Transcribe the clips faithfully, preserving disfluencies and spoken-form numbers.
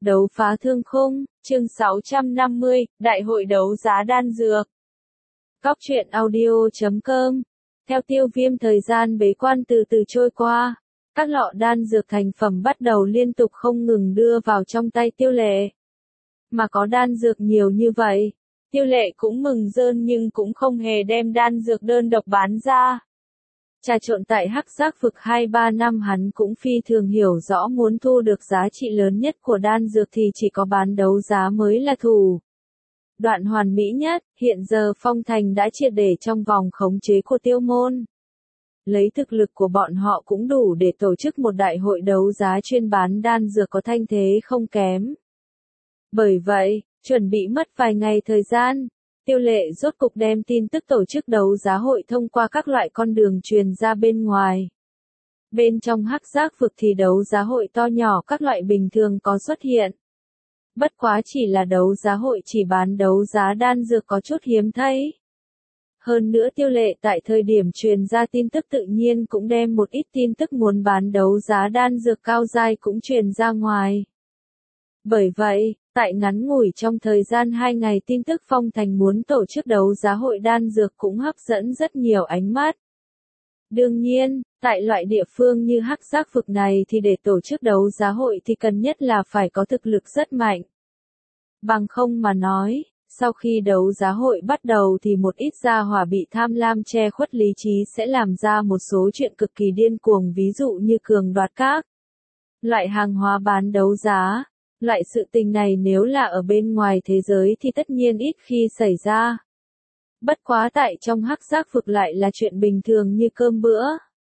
Đấu phá thương khung, chương sáu trăm năm mươi, Đại hội đấu giá đan dược. Cóc truyện audio chấm com. Theo Tiêu Viêm, thời gian bế quan từ từ trôi qua, các lọ đan dược thành phẩm bắt đầu liên tục không ngừng đưa vào trong tay Tiêu Lệ. Mà có đan dược nhiều như vậy, Tiêu Lệ cũng mừng rơn nhưng cũng không hề đem đan dược đơn độc bán ra. Trà trộn tại Hắc Giác Vực hai ba năm, hắn cũng phi thường hiểu rõ muốn thu được giá trị lớn nhất của đan dược thì chỉ có bán đấu giá mới là thủ đoạn hoàn mỹ nhất. Hiện giờ Phong Thành đã triệt để trong vòng khống chế của Tiêu Môn. Lấy thực lực của bọn họ cũng đủ để tổ chức một đại hội đấu giá chuyên bán đan dược có thanh thế không kém. Bởi vậy, chuẩn bị mất vài ngày thời gian, Tiêu Lệ rốt cục đem tin tức tổ chức đấu giá hội thông qua các loại con đường truyền ra bên ngoài. Bên trong Hắc Giác Vực thì đấu giá hội to nhỏ các loại bình thường có xuất hiện. Bất quá chỉ là đấu giá hội chỉ bán đấu giá đan dược có chút hiếm thấy. Hơn nữa Tiêu Lệ tại thời điểm truyền ra tin tức tự nhiên cũng đem một ít tin tức muốn bán đấu giá đan dược cao giai cũng truyền ra ngoài. Bởi vậy, tại ngắn ngủi trong thời gian hai ngày, tin tức Phong Thành muốn tổ chức đấu giá hội đan dược cũng hấp dẫn rất nhiều ánh mắt. Đương nhiên, tại loại địa phương như Hắc Giác Vực này thì để tổ chức đấu giá hội thì cần nhất là phải có thực lực rất mạnh. Bằng không mà nói, sau khi đấu giá hội bắt đầu thì một ít gia hỏa bị tham lam che khuất lý trí sẽ làm ra một số chuyện cực kỳ điên cuồng, ví dụ như cường đoạt các loại hàng hóa bán đấu giá. Loại sự tình này nếu là ở bên ngoài thế giới thì tất nhiên ít khi xảy ra. Bất quá tại trong Hắc Giác Vực lại là chuyện bình thường như cơm bữa.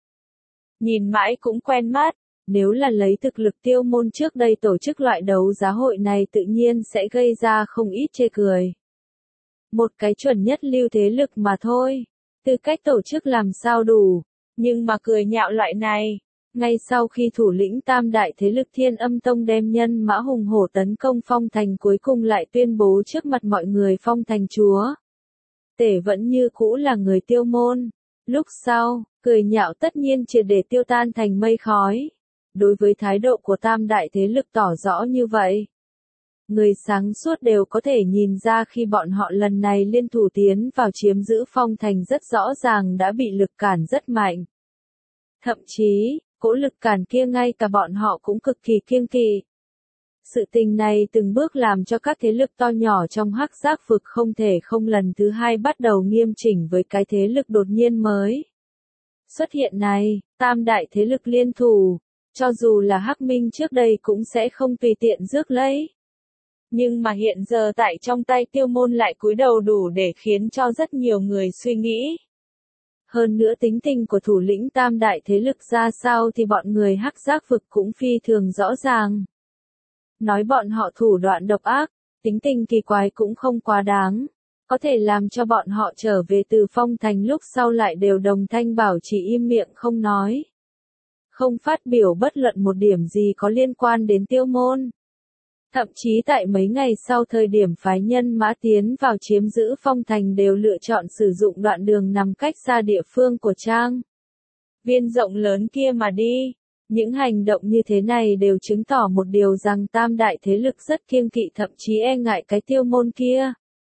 Nhìn mãi cũng quen mắt, nếu là lấy thực lực Tiêu Môn trước đây tổ chức loại đấu giá hội này tự nhiên sẽ gây ra không ít chê cười. Một cái chuẩn nhất lưu thế lực mà thôi, tư cách tổ chức làm sao đủ, nhưng mà cười nhạo loại này. Ngay sau khi thủ lĩnh tam đại thế lực Thiên Âm Tông đem nhân mã hùng hổ tấn công Phong Thành, cuối cùng lại tuyên bố trước mặt mọi người Phong Thành chúa tể vẫn như cũ là người Tiêu Môn. Lúc sau, cười nhạo tất nhiên triệt để tiêu tan thành mây khói. Đối với thái độ của tam đại thế lực tỏ rõ như vậy, người sáng suốt đều có thể nhìn ra khi bọn họ lần này liên thủ tiến vào chiếm giữ Phong Thành rất rõ ràng đã bị lực cản rất mạnh. Thậm chí, cỗ lực cản kia ngay cả bọn họ cũng cực kỳ kiêng kỵ. Sự tình này từng bước làm cho các thế lực to nhỏ trong Hắc Giác Vực không thể không lần thứ hai bắt đầu nghiêm chỉnh với cái thế lực đột nhiên mới xuất hiện này. Tam đại thế lực liên thủ, cho dù là Hắc Minh trước đây cũng sẽ không tùy tiện rước lấy. Nhưng mà hiện giờ tại trong tay Tiêu Môn lại cúi đầu đủ để khiến cho rất nhiều người suy nghĩ. Hơn nữa tính tình của thủ lĩnh tam đại thế lực ra sao thì bọn người Hắc Giác Vực cũng phi thường rõ ràng. Nói bọn họ thủ đoạn độc ác, tính tình kỳ quái cũng không quá đáng. Có thể làm cho bọn họ trở về từ Phong Thành lúc sau lại đều đồng thanh bảo chỉ im miệng không nói. Không phát biểu bất luận một điểm gì có liên quan đến Tiêu Môn. Thậm chí tại mấy ngày sau thời điểm phái nhân mã tiến vào chiếm giữ Phong Thành đều lựa chọn sử dụng đoạn đường nằm cách xa địa phương của Trang viên rộng lớn kia mà đi. Những hành động như thế này đều chứng tỏ một điều rằng tam đại thế lực rất kiêng kỵ, thậm chí e ngại cái Tiêu Môn kia.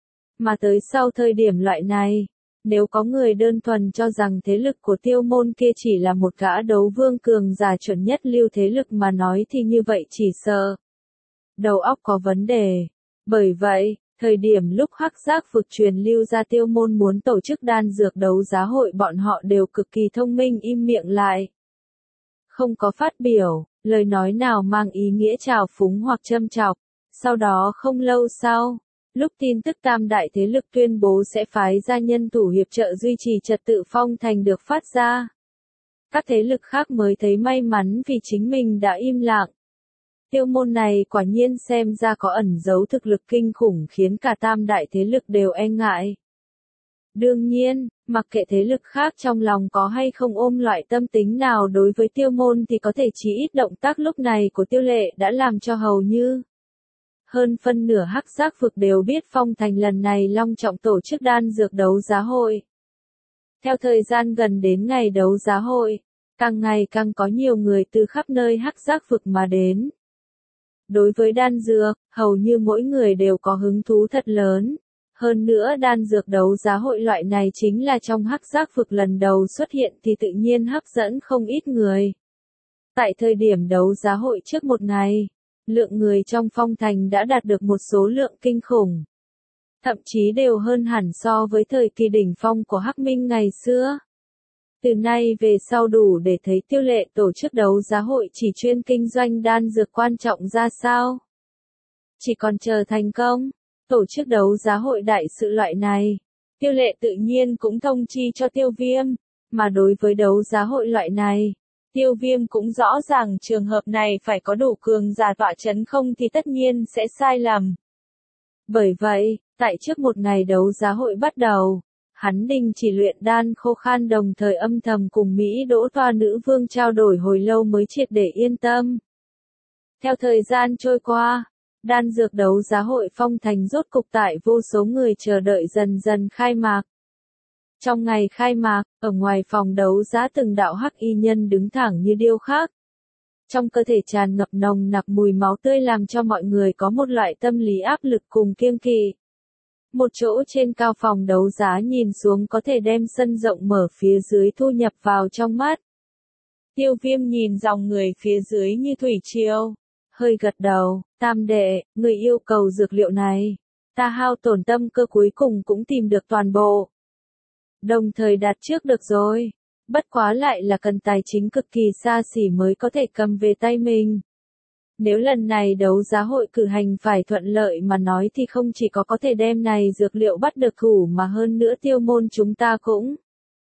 Mà tới sau thời điểm loại này, nếu có người đơn thuần cho rằng thế lực của Tiêu Môn kia chỉ là một gã đấu vương cường giả chuẩn nhất lưu thế lực mà nói thì như vậy chỉ sợ đầu óc có vấn đề. Bởi vậy, thời điểm lúc Hắc Giác Vực truyền lưu ra Tiêu Môn muốn tổ chức đan dược đấu giá hội, bọn họ đều cực kỳ thông minh im miệng lại. Không có phát biểu, lời nói nào mang ý nghĩa trào phúng hoặc châm chọc. Sau đó không lâu sau, lúc tin tức tam đại thế lực tuyên bố sẽ phái ra nhân thủ hiệp trợ duy trì trật tự Phong Thành được phát ra, các thế lực khác mới thấy may mắn vì chính mình đã im lặng. Tiêu Môn này quả nhiên xem ra có ẩn giấu thực lực kinh khủng khiến cả tam đại thế lực đều e ngại. Đương nhiên, mặc kệ thế lực khác trong lòng có hay không ôm loại tâm tính nào đối với Tiêu Môn thì có thể chỉ ít động tác lúc này của Tiêu Lệ đã làm cho hầu như hơn phân nửa Hắc Giác Vực đều biết Phong Thành lần này long trọng tổ chức đan dược đấu giá hội. Theo thời gian gần đến ngày đấu giá hội, càng ngày càng có nhiều người từ khắp nơi Hắc Giác Vực mà đến. Đối với đan dược, hầu như mỗi người đều có hứng thú thật lớn. Hơn nữa đan dược đấu giá hội loại này chính là trong hắc giác vực lần đầu xuất hiện thì tự nhiên hấp dẫn không ít người. Tại thời điểm đấu giá hội trước một ngày, lượng người trong phong thành đã đạt được một số lượng kinh khủng. Thậm chí đều hơn hẳn so với thời kỳ đỉnh phong của Hắc Minh ngày xưa. Từ nay về sau đủ để thấy Tiêu Lệ tổ chức đấu giá hội chỉ chuyên kinh doanh đan dược quan trọng ra sao. Chỉ còn chờ thành công, tổ chức đấu giá hội đại sự loại này, Tiêu Lệ tự nhiên cũng thông chi cho Tiêu Viêm, mà đối với đấu giá hội loại này, Tiêu Viêm cũng rõ ràng trường hợp này phải có đủ cường giả tọa chấn không thì tất nhiên sẽ sai lầm. Bởi vậy, tại trước một ngày đấu giá hội bắt đầu, hắn đình chỉ luyện đan khô khan đồng thời âm thầm cùng Mỹ Đỗ Toa nữ vương trao đổi hồi lâu mới triệt để yên tâm. Theo thời gian trôi qua, đan dược đấu giá hội phong thành rốt cục tại vô số người chờ đợi dần dần khai mạc. Trong ngày khai mạc, ở ngoài phòng đấu giá từng đạo hắc y nhân đứng thẳng như điêu khắc. Trong cơ thể tràn ngập nồng nặc mùi máu tươi làm cho mọi người có một loại tâm lý áp lực cùng kiêng kỵ. Một chỗ trên cao phòng đấu giá nhìn xuống có thể đem sân rộng mở phía dưới thu nhập vào trong mắt. Tiêu Viêm nhìn dòng người phía dưới như thủy triều, hơi gật đầu, tam đệ, người yêu cầu dược liệu này. Ta hao tổn tâm cơ cuối cùng cũng tìm được toàn bộ. Đồng thời đặt trước được rồi. Bất quá lại là cần tài chính cực kỳ xa xỉ mới có thể cầm về tay mình. Nếu lần này đấu giá hội cử hành phải thuận lợi mà nói thì không chỉ có có thể đem này dược liệu bắt được thủ mà hơn nữa Tiêu môn chúng ta cũng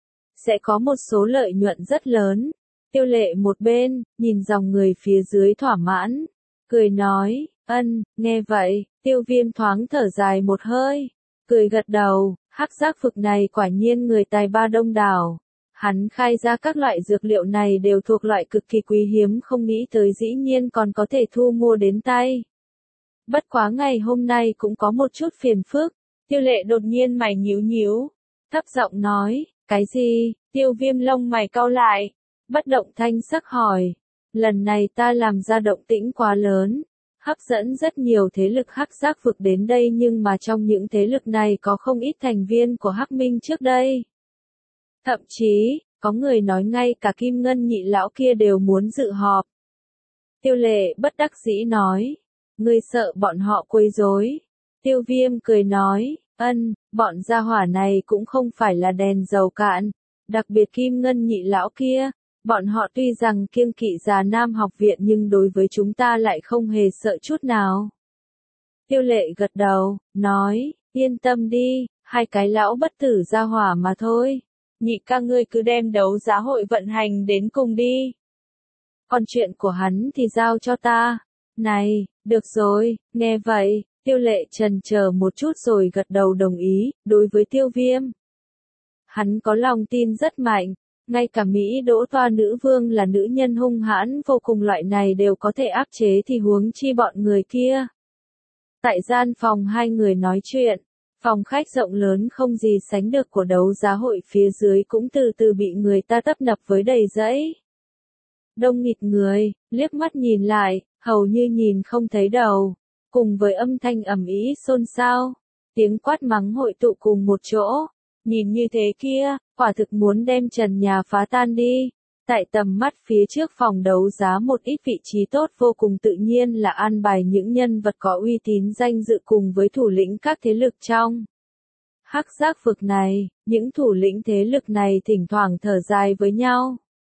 sẽ có một số lợi nhuận rất lớn. Tiêu Lệ một bên, nhìn dòng người phía dưới thỏa mãn, cười nói, ân, nghe vậy, Tiêu Viêm thoáng thở dài một hơi, cười gật đầu, hắc giác vực này quả nhiên người tài ba đông đảo. Hắn khai ra các loại dược liệu này đều thuộc loại cực kỳ quý hiếm không nghĩ tới dĩ nhiên còn có thể thu mua đến tay. Bất quá ngày hôm nay cũng có một chút phiền phức, Tiêu Lệ đột nhiên mày nhíu nhíu, thấp giọng nói, cái gì, Tiêu Viêm lông mày cau lại, bất động thanh sắc hỏi, lần này ta làm ra động tĩnh quá lớn, hấp dẫn rất nhiều thế lực hắc giác vực đến đây nhưng mà trong những thế lực này có không ít thành viên của Hắc Minh trước đây. Thậm chí, có người nói ngay cả Kim Ngân nhị lão kia đều muốn dự họp. Tiêu Lệ bất đắc dĩ nói, ngươi sợ bọn họ quấy rối. Tiêu Viêm cười nói, ân, bọn gia hỏa này cũng không phải là đèn dầu cạn, đặc biệt Kim Ngân nhị lão kia, bọn họ tuy rằng kiêng kỵ Già Nam học viện nhưng đối với chúng ta lại không hề sợ chút nào. Tiêu Lệ gật đầu, nói, yên tâm đi, hai cái lão bất tử gia hỏa mà thôi. Nhị ca ngươi cứ đem đấu giá hội vận hành đến cùng đi. Còn chuyện của hắn thì giao cho ta. Này, được rồi, nghe vậy, Tiêu Lệ chần chờ một chút rồi gật đầu đồng ý, đối với Tiêu Viêm. Hắn có lòng tin rất mạnh, ngay cả Mỹ Đỗ Toa nữ vương là nữ nhân hung hãn vô cùng loại này đều có thể áp chế thì huống chi bọn người kia. Tại gian phòng hai người nói chuyện. Phòng khách rộng lớn không gì sánh được của đấu giá hội phía dưới cũng từ từ bị người ta tấp nập với đầy rẫy. Đông nghịt người, liếc mắt nhìn lại, hầu như nhìn không thấy đầu, cùng với âm thanh ầm ĩ xôn xao, tiếng quát mắng hội tụ cùng một chỗ, nhìn như thế kia, quả thực muốn đem trần nhà phá tan đi. Tại tầm mắt phía trước phòng đấu giá một ít vị trí tốt vô cùng tự nhiên là an bài những nhân vật có uy tín danh dự cùng với thủ lĩnh các thế lực trong hắc giác vực này, những thủ lĩnh thế lực này thỉnh thoảng thở dài với nhau.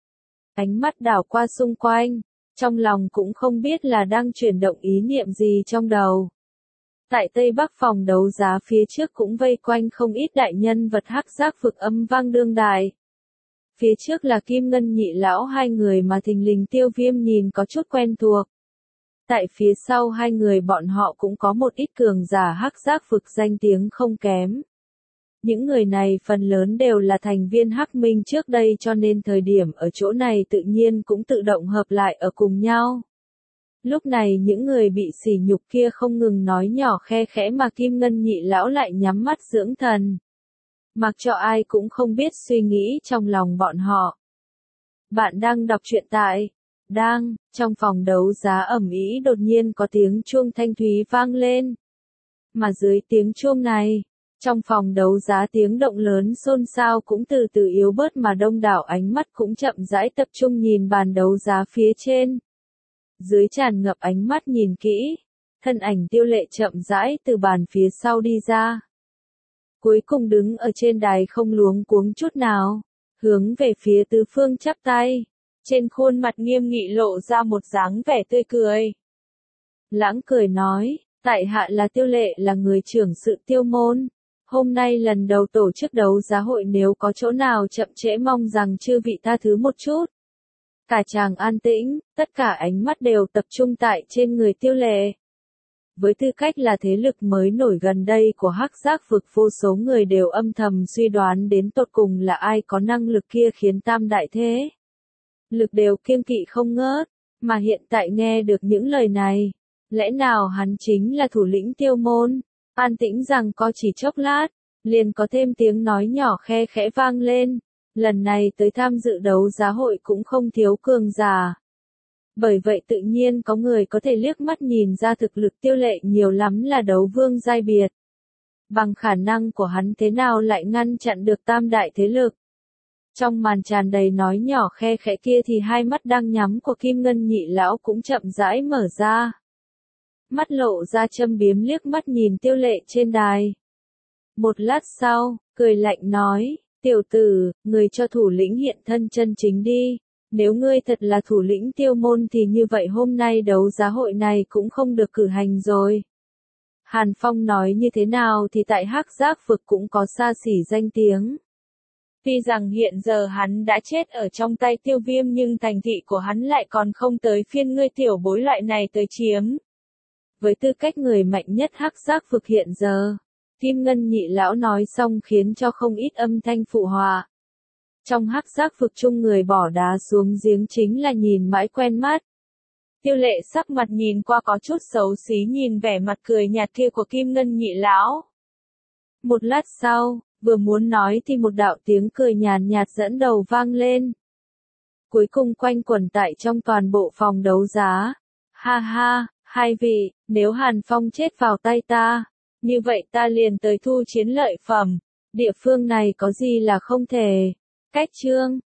Ánh mắt đảo qua xung quanh, trong lòng cũng không biết là đang chuyển động ý niệm gì trong đầu. Tại Tây Bắc phòng đấu giá phía trước cũng vây quanh không ít đại nhân vật hắc giác vực âm vang đương đại. Phía trước là Kim Ngân nhị lão hai người mà thình lình Tiêu Viêm nhìn có chút quen thuộc. Tại phía sau hai người bọn họ cũng có một ít cường giả hắc giác vực danh tiếng không kém. Những người này phần lớn đều là thành viên Hắc Minh trước đây cho nên thời điểm ở chỗ này tự nhiên cũng tự động hợp lại ở cùng nhau. Lúc này những người bị sỉ nhục kia không ngừng nói nhỏ khe khẽ mà Kim Ngân nhị lão lại nhắm mắt dưỡng thần. Mặc cho ai cũng không biết suy nghĩ trong lòng bọn họ. Bạn đang đọc truyện tại Đang, trong phòng đấu giá ầm ĩ đột nhiên có tiếng chuông thanh thúy vang lên. Mà dưới tiếng chuông này, trong phòng đấu giá tiếng động lớn xôn xao cũng từ từ yếu bớt mà đông đảo ánh mắt cũng chậm rãi tập trung nhìn bàn đấu giá phía trên. Dưới tràn ngập ánh mắt nhìn kỹ, thân ảnh Tiêu Lệ chậm rãi từ bàn phía sau đi ra. Cuối cùng đứng ở trên đài không luống cuống chút nào, hướng về phía tứ phương chắp tay, trên khuôn mặt nghiêm nghị lộ ra một dáng vẻ tươi cười. Lãng cười nói, tại hạ là Tiêu Lệ, là người trưởng sự Tiêu môn. Hôm nay lần đầu tổ chức đấu giá hội, nếu có chỗ nào chậm trễ mong rằng chư vị tha thứ một chút. Cả tràng an tĩnh, tất cả ánh mắt đều tập trung tại trên người Tiêu Lệ. Với tư cách là thế lực mới nổi gần đây của Hắc Giác vực, vô số người đều âm thầm suy đoán đến tột cùng là ai có năng lực kia khiến tam đại thế lực đều kiêng kỵ không ngớt, mà hiện tại nghe được những lời này, lẽ nào hắn chính là thủ lĩnh Tiêu môn? An tĩnh rằng có chỉ chốc lát, liền có thêm tiếng nói nhỏ khe khẽ vang lên. Lần này tới tham dự đấu giá hội cũng không thiếu cường giả. Bởi vậy tự nhiên có người có thể liếc mắt nhìn ra thực lực Tiêu Lệ nhiều lắm là đấu vương giai biệt. Bằng khả năng của hắn thế nào lại ngăn chặn được tam đại thế lực. Trong màn tràn đầy nói nhỏ khe khẽ kia thì hai mắt đang nhắm của Kim Ngân nhị lão cũng chậm rãi mở ra. Mắt lộ ra châm biếm liếc mắt nhìn Tiêu Lệ trên đài. Một lát sau, cười lạnh nói, tiểu tử, người cho thủ lĩnh hiện thân chân chính đi. Nếu ngươi thật là thủ lĩnh Tiêu môn thì như vậy hôm nay đấu giá hội này cũng không được cử hành rồi. Hàn Phong nói như thế nào thì tại Hắc Giác vực cũng có xa xỉ danh tiếng. Tuy rằng hiện giờ hắn đã chết ở trong tay Tiêu Viêm nhưng thành thị của hắn lại còn không tới phiên ngươi tiểu bối loại này tới chiếm. Với tư cách người mạnh nhất Hắc Giác vực hiện giờ, Kim Ngân nhị lão nói xong khiến cho không ít âm thanh phụ họa. Trong Hắc Giác vực chung người bỏ đá xuống giếng chính là nhìn mãi quen mắt. Tiêu Lệ sắc mặt nhìn qua có chút xấu xí nhìn vẻ mặt cười nhạt kia của Kim Ngân nhị lão. Một lát sau, vừa muốn nói thì một đạo tiếng cười nhàn nhạt dẫn đầu vang lên. Cuối cùng quanh quẩn tại trong toàn bộ phòng đấu giá. Ha ha, hai vị, nếu Hàn Phong chết vào tay ta, như vậy ta liền tới thu chiến lợi phẩm. Địa phương này có gì là không thể. Cách chương